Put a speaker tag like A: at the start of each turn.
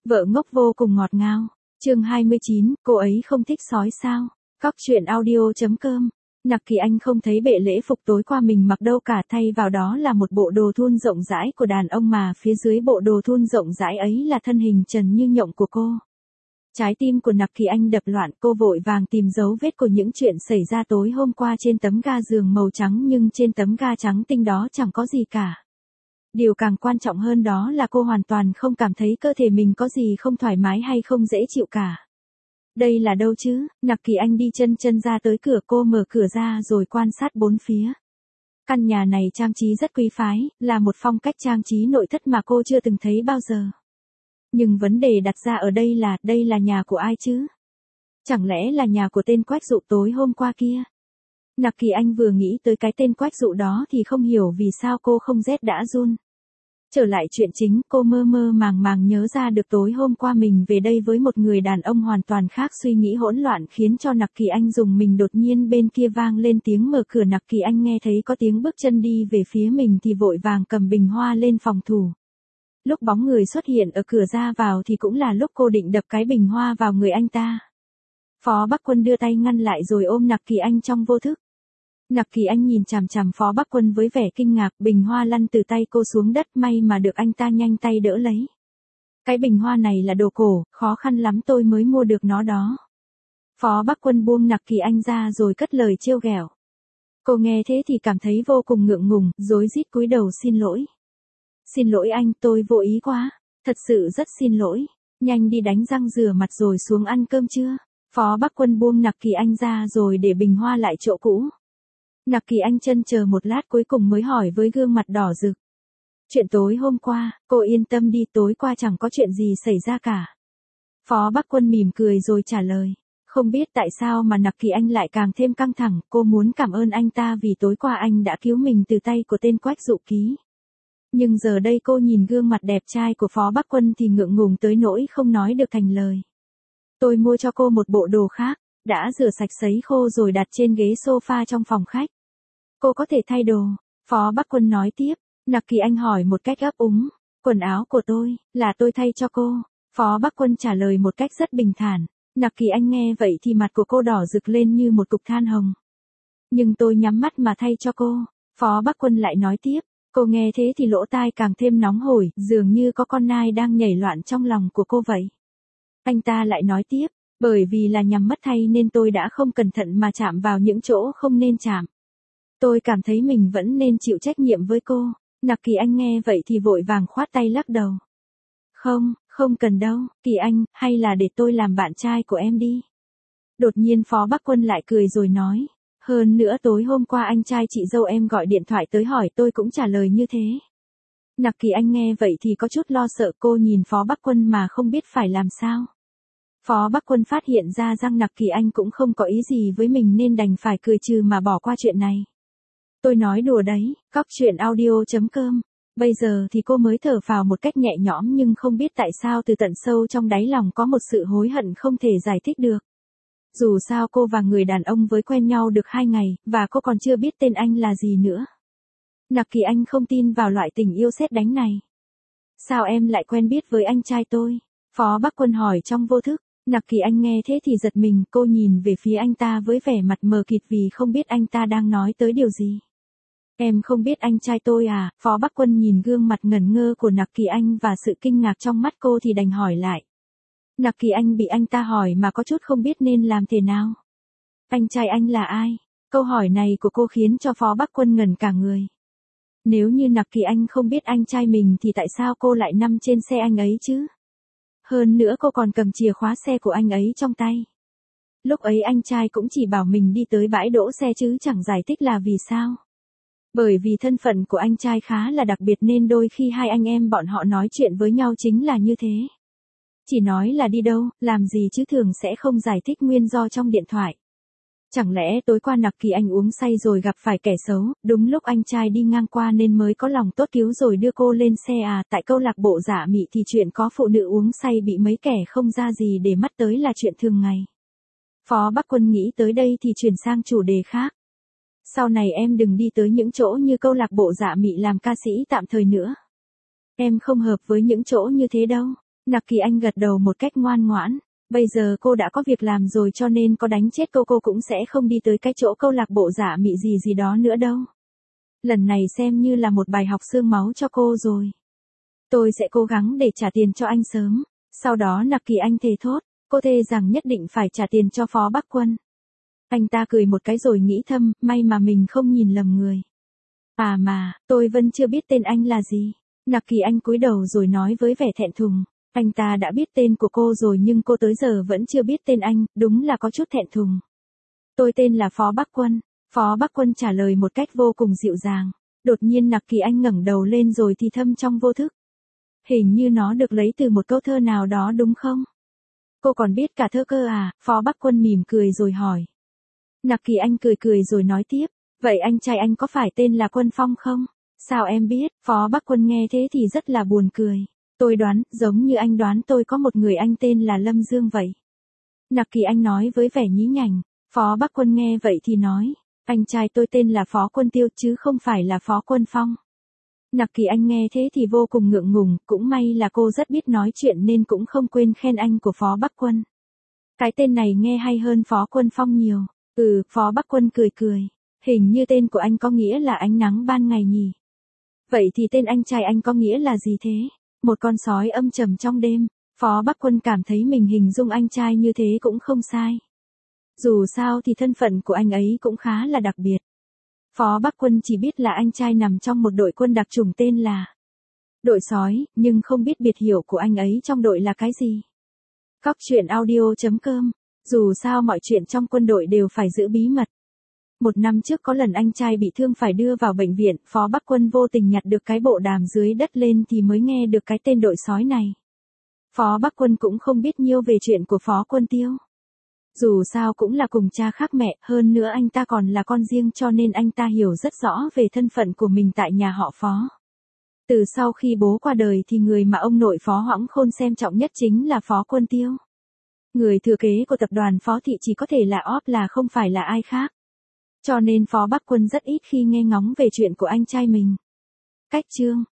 A: Vợ ngốc vô cùng ngọt ngào. Chương 29, cô ấy không thích sói sao? Cóc truyện audio.com. Nặc Kỳ Anh không thấy bệ lễ phục tối qua mình mặc đâu cả, thay vào đó là một bộ đồ thun rộng rãi của đàn ông mà phía dưới bộ đồ thun rộng rãi ấy là thân hình trần như nhộng của cô. Trái tim của Nặc Kỳ Anh đập loạn, cô vội vàng tìm dấu vết của những chuyện xảy ra tối hôm qua trên tấm ga giường màu trắng, nhưng trên tấm ga trắng tinh đó chẳng có gì cả. Điều càng quan trọng hơn đó là cô hoàn toàn không cảm thấy cơ thể mình có gì không thoải mái hay không dễ chịu cả. Đây là đâu chứ? Nặc Kỳ Anh đi chân ra tới cửa, cô mở cửa ra rồi quan sát bốn phía. Căn nhà này trang trí rất quý phái, là một phong cách trang trí nội thất mà cô chưa từng thấy bao giờ. Nhưng vấn đề đặt ra ở đây là nhà của ai chứ? Chẳng lẽ là nhà của tên Quách Dụ tối hôm qua kia? Nặc Kỳ Anh vừa nghĩ tới cái tên Quách Dụ đó thì không hiểu vì sao cô không rét đã run. Trở lại chuyện chính, cô mơ màng nhớ ra được tối hôm qua mình về đây với một người đàn ông hoàn toàn khác, suy nghĩ hỗn loạn khiến cho Nặc Kỳ Anh rùng mình. Đột nhiên bên kia vang lên tiếng mở cửa, Nặc Kỳ Anh nghe thấy có tiếng bước chân đi về phía mình thì vội vàng cầm bình hoa lên phòng thủ. Lúc bóng người xuất hiện ở cửa ra vào thì cũng là lúc cô định đập cái bình hoa vào người anh ta. Phó Bắc Quân đưa tay ngăn lại rồi ôm Nặc Kỳ Anh trong vô thức. Nặc Kỳ Anh nhìn chằm chằm Phó Bắc Quân với vẻ kinh ngạc, bình hoa lăn từ tay cô xuống đất, may mà được anh ta nhanh tay đỡ lấy. Cái bình hoa này là đồ cổ, khó khăn lắm tôi mới mua được nó đó. Phó Bắc Quân buông Nặc Kỳ Anh ra rồi cất lời trêu ghẹo. Cô nghe thế thì cảm thấy vô cùng ngượng ngùng, rối rít cúi đầu xin lỗi. Xin lỗi anh, tôi vô ý quá, thật sự rất xin lỗi, nhanh đi đánh răng rửa mặt rồi xuống ăn cơm chưa? Phó Bắc Quân buông Nặc Kỳ Anh ra rồi để bình hoa lại chỗ cũ. Nặc Kỳ Anh chần chờ một lát cuối cùng mới hỏi với gương mặt đỏ rực. Chuyện tối hôm qua, cô yên tâm đi, tối qua chẳng có chuyện gì xảy ra cả. Phó Bắc Quân mỉm cười rồi trả lời. Không biết tại sao mà Nặc Kỳ Anh lại càng thêm căng thẳng, cô muốn cảm ơn anh ta vì tối qua anh đã cứu mình từ tay của tên Quách Dụ ký. Nhưng giờ đây cô nhìn gương mặt đẹp trai của Phó Bắc Quân thì ngượng ngùng tới nỗi không nói được thành lời. Tôi mua cho cô một bộ đồ khác, đã rửa sạch sấy khô rồi đặt trên ghế sofa trong phòng khách. Cô có thể thay đồ, Phó Bắc Quân nói tiếp. Nặc Kỳ Anh hỏi một cách ấp úng. Quần áo của tôi, là tôi thay cho cô. Phó Bắc Quân trả lời một cách rất bình thản. Nặc Kỳ Anh nghe vậy thì mặt của cô đỏ rực lên như một cục than hồng. Nhưng tôi nhắm mắt mà thay cho cô. Phó Bắc Quân lại nói tiếp. Cô nghe thế thì lỗ tai càng thêm nóng hổi, dường như có con nai đang nhảy loạn trong lòng của cô vậy. Anh ta lại nói tiếp. Bởi vì là nhằm mất thay nên tôi đã không cẩn thận mà chạm vào những chỗ không nên chạm. Tôi cảm thấy mình vẫn nên chịu trách nhiệm với cô. Nặc Kỳ Anh nghe vậy thì vội vàng khoát tay lắc đầu. Không cần đâu, Kỳ Anh, hay là để tôi làm bạn trai của em đi. Đột nhiên Phó Bắc Quân lại cười rồi nói. Hơn nữa tối hôm qua anh trai chị dâu em gọi điện thoại tới hỏi tôi cũng trả lời như thế. Nặc Kỳ Anh nghe vậy thì có chút lo sợ, cô nhìn Phó Bắc Quân mà không biết phải làm sao. Phó Bắc Quân phát hiện ra rằng Nặc Kỳ Anh cũng không có ý gì với mình nên đành phải cười trừ mà bỏ qua chuyện này. Tôi nói đùa đấy, cóc truyện audio.com. Bây giờ thì cô mới thở phào một cách nhẹ nhõm, nhưng không biết tại sao từ tận sâu trong đáy lòng có một sự hối hận không thể giải thích được. Dù sao cô và người đàn ông với quen nhau được 2 ngày, và cô còn chưa biết tên anh là gì nữa. Nặc Kỳ Anh không tin vào loại tình yêu sét đánh này. Sao em lại quen biết với anh trai tôi? Phó Bắc Quân hỏi trong vô thức. Nặc Kỳ Anh nghe thế thì giật mình, cô nhìn về phía anh ta với vẻ mặt mờ mịt vì không biết anh ta đang nói tới điều gì. Em không biết anh trai tôi à? Phó Bắc Quân nhìn gương mặt ngẩn ngơ của Nặc Kỳ Anh và sự kinh ngạc trong mắt cô thì đành hỏi lại. Nặc Kỳ Anh bị anh ta hỏi mà có chút không biết nên làm thế nào. Anh trai anh là ai? Câu hỏi này của cô khiến cho Phó Bắc Quân ngẩn cả người. Nếu như Nặc Kỳ Anh không biết anh trai mình thì tại sao cô lại nằm trên xe anh ấy chứ? Hơn nữa cô còn cầm chìa khóa xe của anh ấy trong tay. Lúc ấy anh trai cũng chỉ bảo mình đi tới bãi đỗ xe chứ chẳng giải thích là vì sao. Bởi vì thân phận của anh trai khá là đặc biệt nên đôi khi hai anh em bọn họ nói chuyện với nhau chính là như thế. Chỉ nói là đi đâu, làm gì chứ thường sẽ không giải thích nguyên do trong điện thoại. Chẳng lẽ tối qua Nặc Kỳ Anh uống say rồi gặp phải kẻ xấu, đúng lúc anh trai đi ngang qua nên mới có lòng tốt cứu rồi đưa cô lên xe à? Tại câu lạc bộ Dạ Mị thì chuyện có phụ nữ uống say bị mấy kẻ không ra gì để mắt tới là chuyện thường ngày. Phó Bắc Quân nghĩ tới đây thì chuyển sang chủ đề khác. Sau này em đừng đi tới những chỗ như câu lạc bộ Dạ Mị làm ca sĩ tạm thời nữa. Em không hợp với những chỗ như thế đâu. Nặc Kỳ Anh gật đầu một cách ngoan ngoãn. Bây giờ cô đã có việc làm rồi cho nên có đánh chết cô cũng sẽ không đi tới cái chỗ câu lạc bộ giả mị gì gì đó nữa đâu. Lần này xem như là một bài học xương máu cho cô rồi. Tôi sẽ cố gắng để trả tiền cho anh sớm. Sau đó Nặc Kỳ Anh thề thốt, cô thề rằng nhất định phải trả tiền cho Phó Bắc Quân. Anh ta cười một cái rồi nghĩ thầm, may mà mình không nhìn lầm người. À mà, tôi vẫn chưa biết tên anh là gì. Nặc Kỳ Anh cúi đầu rồi nói với vẻ thẹn thùng. Anh ta đã biết tên của cô rồi nhưng cô tới giờ vẫn chưa biết tên anh, đúng là có chút thẹn thùng. Tôi tên là Phó Bắc Quân. Phó Bắc Quân trả lời một cách vô cùng dịu dàng. Đột nhiên Nặc Kỳ Anh ngẩng đầu lên rồi thì thầm trong vô thức. Hình như nó được lấy từ một câu thơ nào đó đúng không? Cô còn biết cả thơ cơ à? Phó Bắc Quân mỉm cười rồi hỏi. Nặc Kỳ Anh cười cười rồi nói tiếp. Vậy anh trai anh có phải tên là Quân Phong không? Sao em biết? Phó Bắc Quân nghe thế thì rất là buồn cười. Tôi đoán, giống như anh đoán tôi có một người anh tên là Lâm Dương vậy. Nặc Kỳ Anh nói với vẻ nhí nhảnh. Phó Bắc Quân nghe vậy thì nói. Anh trai tôi tên là Phó Quân Tiêu chứ không phải là Phó Quân Phong. Nặc Kỳ Anh nghe thế thì vô cùng ngượng ngùng, cũng may là cô rất biết nói chuyện nên cũng không quên khen anh của Phó Bắc Quân. Cái tên này nghe hay hơn Phó Quân Phong nhiều. Phó Bắc Quân cười cười. Hình như tên của anh có nghĩa là ánh nắng ban ngày nhỉ. Vậy thì tên anh trai anh có nghĩa là gì thế? Một con sói âm trầm trong đêm. Phó Bắc Quân cảm thấy mình hình dung anh trai như thế cũng không sai. Dù sao thì thân phận của anh ấy cũng khá là đặc biệt. Phó Bắc Quân chỉ biết là anh trai nằm trong một đội quân đặc chủng tên là đội sói, nhưng không biết biệt hiệu của anh ấy trong đội là cái gì. Cóc truyện audio.com. Dù sao mọi chuyện trong quân đội đều phải giữ bí mật. Một năm trước có lần anh trai bị thương phải đưa vào bệnh viện, Phó Bắc Quân vô tình nhặt được cái bộ đàm dưới đất lên thì mới nghe được cái tên đội sói này. Phó Bắc Quân cũng không biết nhiều về chuyện của Phó Quân Tiêu. Dù sao cũng là cùng cha khác mẹ, hơn nữa anh ta còn là con riêng cho nên anh ta hiểu rất rõ về thân phận của mình tại nhà họ Phó. Từ sau khi bố qua đời thì người mà ông nội Phó Hoãng Khôn xem trọng nhất chính là Phó Quân Tiêu. Người thừa kế của tập đoàn Phó Thị chỉ có thể là óp là không phải là ai khác. Cho nên Phó Bắc Quân rất ít khi nghe ngóng về chuyện của anh trai mình. Cách chương